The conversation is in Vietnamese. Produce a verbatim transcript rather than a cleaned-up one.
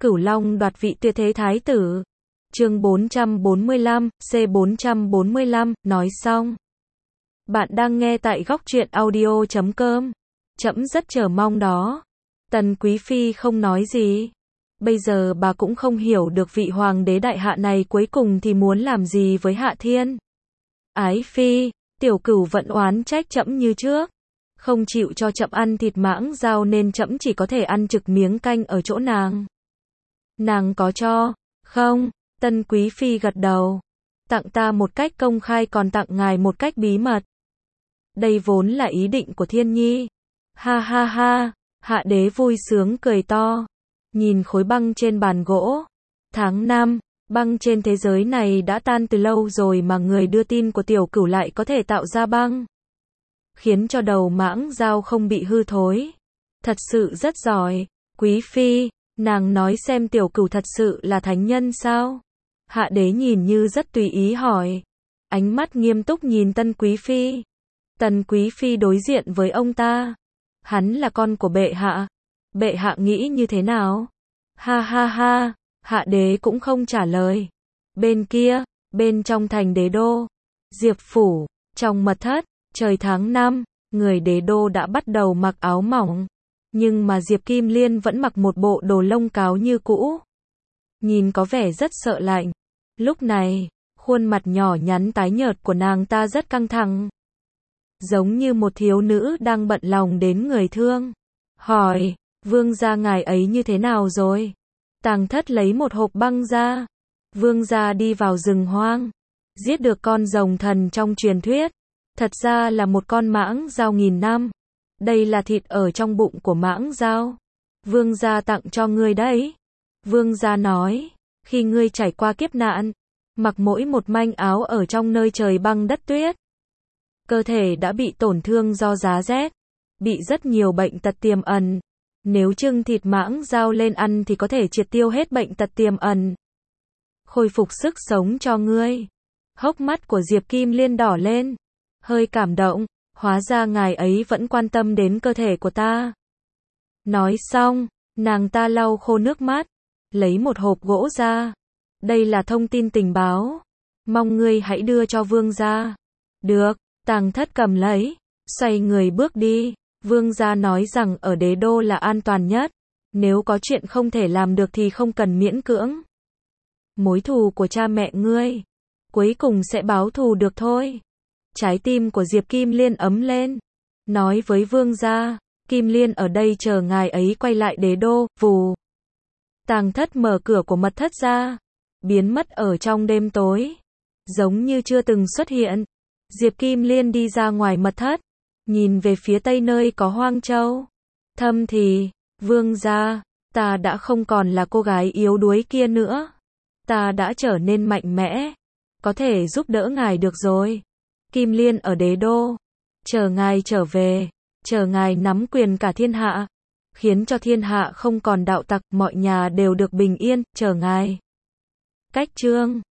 Cửu Long đoạt vị tuyệt thế thái tử. Chương bốn trăm bốn mươi lăm, C bốn trăm bốn mươi lăm, nói xong. Bạn đang nghe tại góc truyện audio chấm com. Trẫm rất chờ mong đó. Tần Quý Phi không nói gì. Bây giờ bà cũng không hiểu được vị hoàng đế đại hạ này cuối cùng thì muốn làm gì với Hạ Thiên. Ái Phi, tiểu cửu vẫn oán trách trẫm như trước. Không chịu cho trẫm ăn thịt mãng dao nên trẫm chỉ có thể ăn trực miếng canh ở chỗ nàng. Nàng có cho, không? Tân Quý Phi gật đầu. Tặng ta một cách công khai còn tặng ngài một cách bí mật. Đây vốn là ý định của Thiên Nhi. Ha ha ha, Hạ đế vui sướng cười to. Nhìn khối băng trên bàn gỗ. Tháng năm, băng trên thế giới này đã tan từ lâu rồi mà người đưa tin của tiểu cửu lại có thể tạo ra băng. Khiến cho đầu mãng dao không bị hư thối. Thật sự rất giỏi. Quý Phi, nàng nói xem tiểu cửu thật sự là thánh nhân sao? Hạ đế nhìn như rất tùy ý hỏi. Ánh mắt nghiêm túc nhìn Tân Quý Phi. Tần Quý Phi đối diện với ông ta. Hắn là con của bệ hạ. Bệ hạ nghĩ như thế nào? Ha ha ha, hạ đế cũng không trả lời. Bên kia, bên trong thành đế đô, Diệp phủ, trong mật thất, trời tháng năm, người đế đô đã bắt đầu mặc áo mỏng. Nhưng mà Diệp Kim Liên vẫn mặc một bộ đồ lông cáo như cũ. Nhìn có vẻ rất sợ lạnh. Lúc này, khuôn mặt nhỏ nhắn tái nhợt của nàng ta rất căng thẳng. Giống như một thiếu nữ đang bận lòng đến người thương. Hỏi, vương gia ngài ấy như thế nào rồi? Tàng thất lấy một hộp băng ra. Vương gia đi vào rừng hoang. Giết được con rồng thần trong truyền thuyết. Thật ra là một con mãng dao nghìn năm. Đây là thịt ở trong bụng của mãng dao. Vương gia tặng cho ngươi đấy. Vương gia nói, khi ngươi trải qua kiếp nạn, mặc mỗi một manh áo ở trong nơi trời băng đất tuyết. Cơ thể đã bị tổn thương do giá rét, bị rất nhiều bệnh tật tiềm ẩn. Nếu trưng thịt mãng dao lên ăn thì có thể triệt tiêu hết bệnh tật tiềm ẩn. Khôi phục sức sống cho ngươi. Hốc mắt của Diệp Kim Liên đỏ lên. Hơi cảm động, hóa ra ngài ấy vẫn quan tâm đến cơ thể của ta. Nói xong, nàng ta lau khô nước mắt, lấy một hộp gỗ ra. Đây là thông tin tình báo. Mong ngươi hãy đưa cho vương gia. Được, Tàng thất cầm lấy, xoay người bước đi. Vương gia nói rằng ở đế đô là an toàn nhất. Nếu có chuyện không thể làm được thì không cần miễn cưỡng. Mối thù của cha mẹ ngươi, cuối cùng sẽ báo thù được thôi. Trái tim của Diệp Kim Liên ấm lên. Nói với vương gia, Kim Liên ở đây chờ ngài ấy quay lại đế đô. Vù. Tàng thất mở cửa của mật thất ra. Biến mất ở trong đêm tối. Giống như chưa từng xuất hiện. Diệp Kim Liên đi ra ngoài mật thất. Nhìn về phía tây nơi có Hoang Châu. Thâm thì, vương gia, ta đã không còn là cô gái yếu đuối kia nữa. Ta đã trở nên mạnh mẽ. Có thể giúp đỡ ngài được rồi. Kim Liên ở đế đô. Chờ ngài trở về. Chờ ngài nắm quyền cả thiên hạ. Khiến cho thiên hạ không còn đạo tặc, mọi nhà đều được bình yên. Chờ ngài. Cách chương